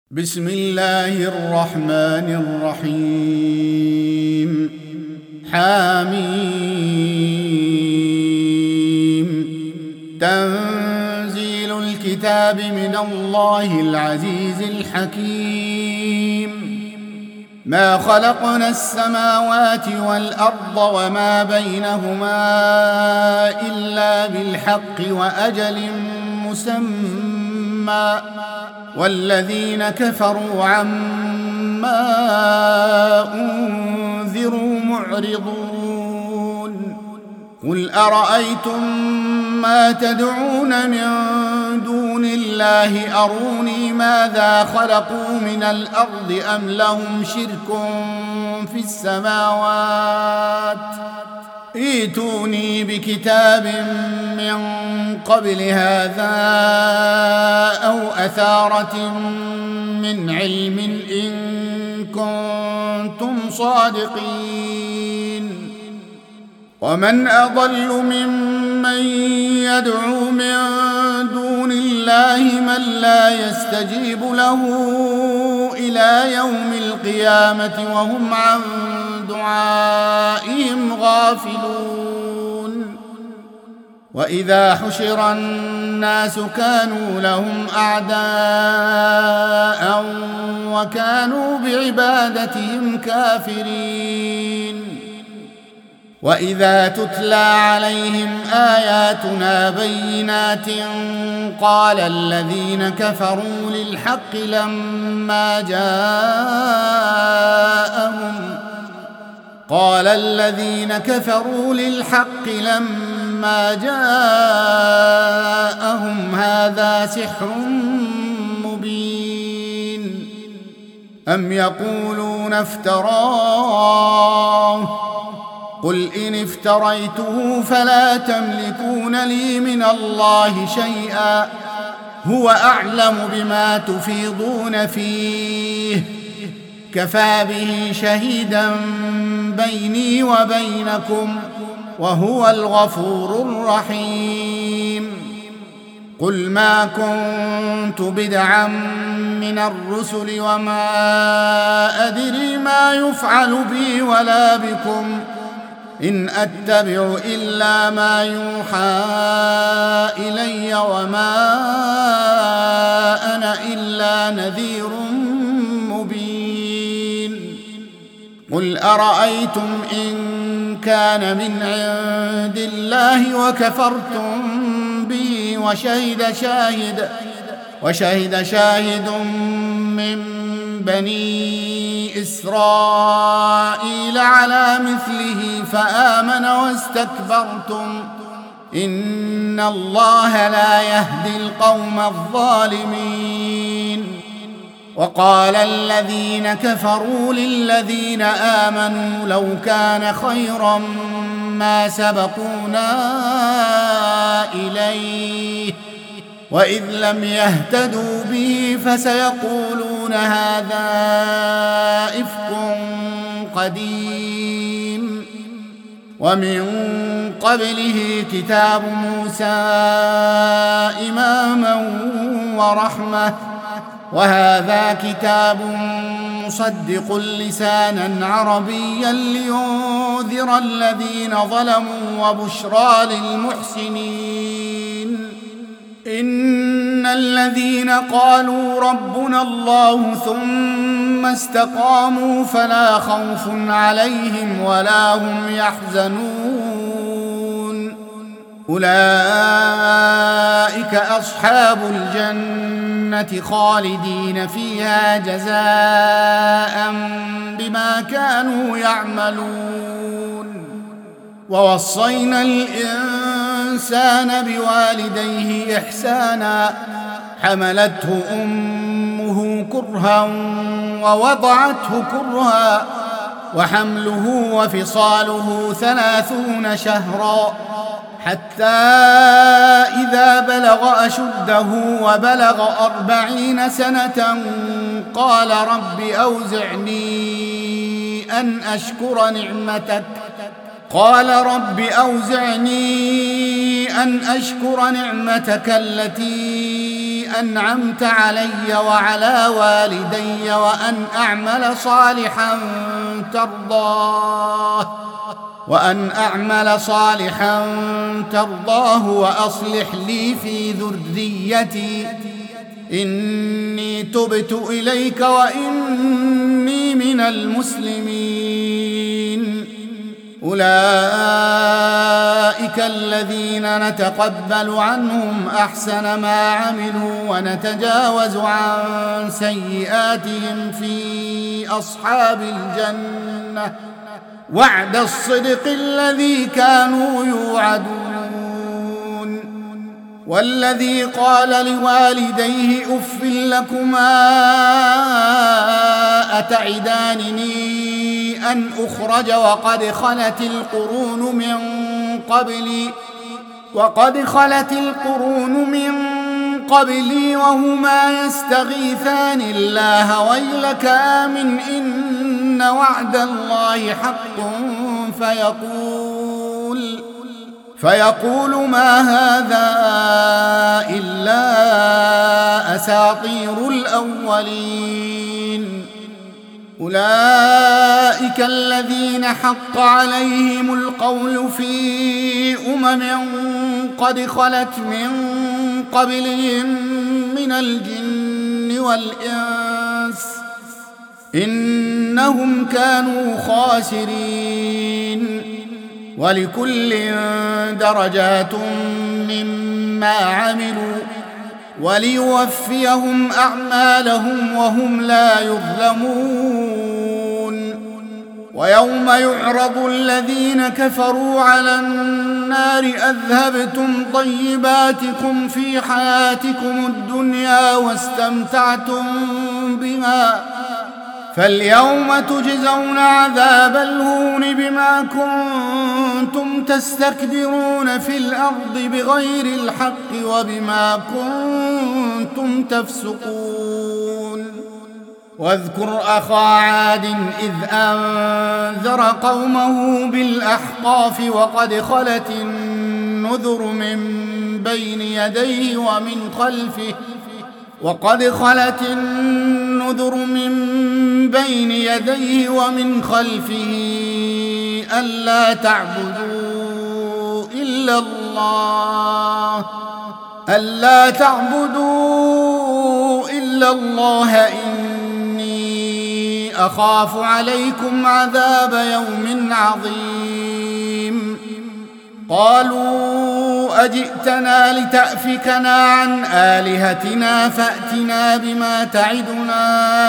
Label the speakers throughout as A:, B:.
A: بسم الله الرحمن الرحيم حميم تنزيل الكتاب من الله العزيز الحكيم ما خلقنا السماوات والأرض وما بينهما إلا بالحق وأجل مسمى والذين كفروا عما أنذروا معرضون قل أرأيتم ما تدعون من دون الله أروني ماذا خلقوا من الأرض أم لهم شرك في السماوات ائتوني بكتاب من قبل هذا أو أثارة من علم إن كنتم صادقين ومن أضل ممن يدعو من دون الله من لا يستجيب له إلى يوم القيامة وهم عن دعائهم غافلون وإذا حشر الناس كانوا لهم أعداء وكانوا بعبادتهم كافرين وإذا تتلى عليهم آياتنا بينات قال الذين كفروا للحق لما جاءهم هذا سحر مبين أم يقولون افتراه قل إن افتريته فلا تملكون لي من الله شيئا هو أعلم بما تفيضون فيه كفى به شهيدا بيني وبينكم وهو الغفور الرحيم قل ما كنت بدعا من الرسل وما أدري ما يفعل بي ولا بكم إن أتبع إلا ما يوحى إلي وما أنا إلا نذير مبين قل أرأيتم إن كان من عند الله وكفرتم به وشهد شاهد من بني إسرائيل على مثله فآمن واستكبرتم إن الله لا يهدي القوم الظالمين وقال الذين كفروا للذين آمنوا لو كان خيرا ما سبقونا إليه وإذ لم يهتدوا به فسيقولون هذا إفك قديم ومن قبله كتاب موسى إماما ورحمة وهذا كتاب مصدق لسانا عربيا لينذر الذين ظلموا وبشرى للمحسنين إن الذين قالوا ربنا الله ثم استقاموا فلا خوف عليهم ولا هم يحزنون أولئك أصحاب الجنة خالدين فيها جزاء بما كانوا يعملون ووصينا الإنسان بوالديه إحسانا حملته أمه كرها ووضعته كرها وحمله وفصاله 30 شهرا حتى إذا بلغ أشده وبلغ 40 سنة قال رب أوزعني أن أشكر نعمتك التي أنعمت علي وعلى والدي وأن أعمل صالحا ترضاه وأصلح لي في ذريتي إني تبت إليك وإني من المسلمين. أولئك الذين نتقبل عنهم أحسن ما عملوا ونتجاوز عن سيئاتهم في أصحاب الجنة وعد الصدق الذي كانوا يوعدون. والذي قال لوالديه أف لكما أتعدانني أن أخرج وقد خلت القرون من قبلي وهما يستغيثان الله ويلك آمن إن وعد الله حق فيقول ما هذا إلا أساطير الأولين. أولئك الذين حق عليهم القول في قد خلت من قبلهم من الجن والإنس إنهم كانوا خاسرين. ولكل درجات مما عملوا وليوفيهم أعمالهم وهم لا يظلمون. ويوم يعرض الذين كفروا على النار أذهبتم طيباتكم في حياتكم الدنيا واستمتعتم بها فاليوم تجزون عذاب الهون بما كنتم تستكبرون في الأرض بغير الحق وبما كنتم تفسقون. واذكر أخا عاد إذ أنذر قومه بالأحقاف وقد خلت النذر من بين يديه ومن خلفه ألا تعبدوا إلا الله إني أخاف عليكم عذاب يوم عظيم. قالوا أجئتنا لتأفكنا عن آلهتنا فأتنا بما تعدنا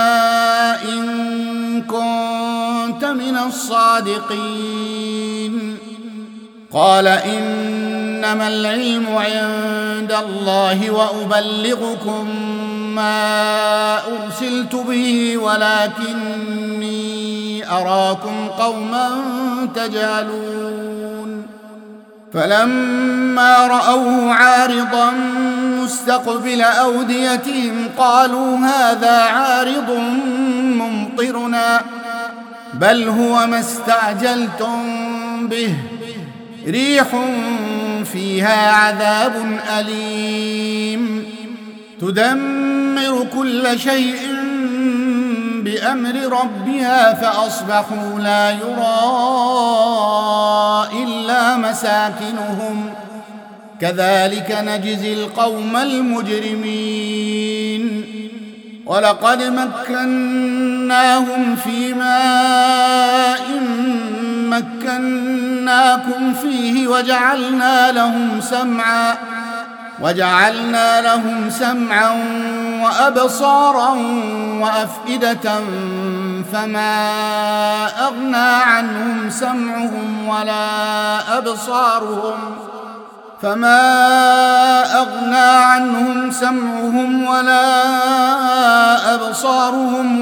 A: إن كنت من الصادقين. قال إنما العلم عند الله وأبلغكم ما أرسلت به ولكني أراكم قوما تجهلون. فلما رأوه عارضا مستقبل أوديتهم قالوا هذا عارض ممطرنا بل هو ما استعجلتم به ريح فيها عذاب أليم تدمر كل شيء بأمر ربها فأصبحوا لا يرى إلا مساكنهم كذلك نجزي القوم المجرمين. ولقد مكناهم في ماء مكناكم فيه وجعلنا لهم سمعا وأبصارا وأفئدة فما أغنى عنهم سمعهم ولا أبصارهم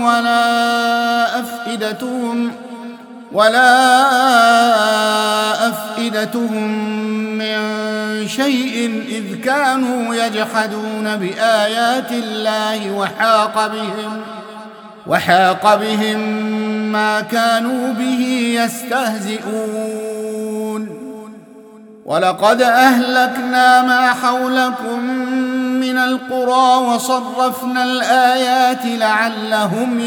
A: ولا أفئدتهم من شيء إذ كانوا يجحدون بآيات الله وحاق بهم ما كانوا به يستهزئون. ولقد أهلكنا ما حولكم من القرى وصرفنا الآيات لعلهم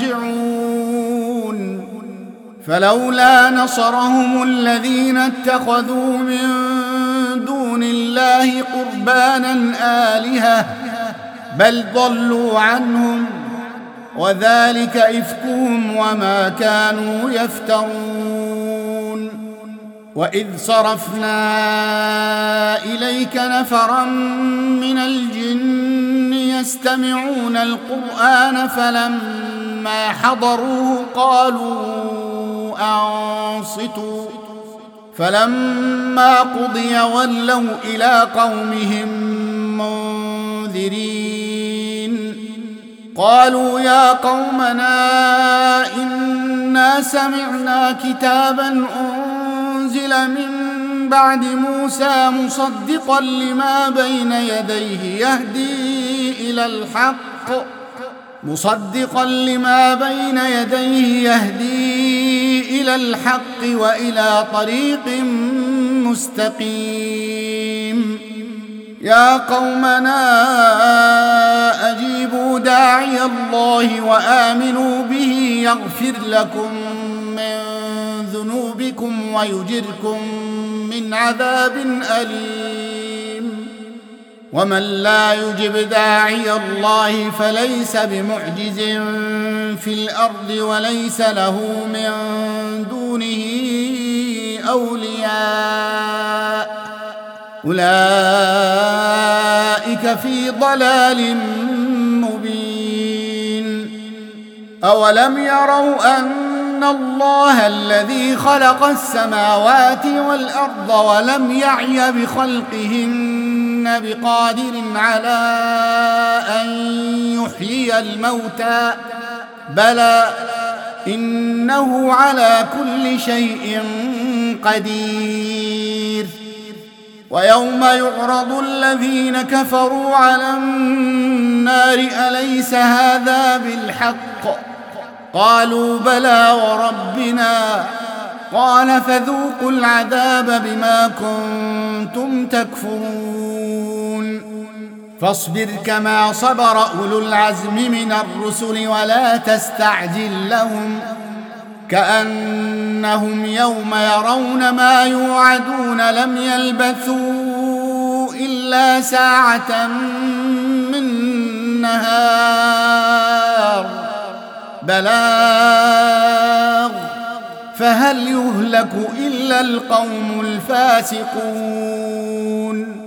A: يرجعون فلولا نصرهم الذين اتخذوا من دون الله قربانا آلهة بل ضلوا عنهم وذلك إفكهم وما كانوا يفترون وإذ صرفنا إليك نفرا من الجن يستمعون القرآن فلما حضروه قالوا أنصتوا فلما قضي ولوا إلى قومهم منذرين قالوا يا قومنا إنا سمعنا كتابا أنزل من بعد موسى مصدقا لما بين يديه يهدي إلى الحق وإلى طريق مستقيم يا قومنا أجيبوا داعي الله وآمنوا به يغفر لكم من ذنوبكم ويجركم من عذاب أليم ومن لا يجب داعي الله فليس بمعجز في الأرض وليس له من دونه أولياء أولئك في ضلال مبين أولم يروا أن الله الذي خلق السماوات والأرض ولم يعي بخلقهن بقادر على أن يحيي الموتى بلى إنه على كل شيء قدير ويوم يعرض الذين كفروا على النار أليس هذا بالحق قالوا بلى وربنا قال فذوقوا العذاب بما كنتم تكفرون فاصبر كما صبر أولو العزم من الرسل ولا تستعجل لهم كأنهم يوم يرون ما يوعدون لم يلبثوا إلا ساعة من نهار بلاغ فهل يهلك إلا القوم الفاسقون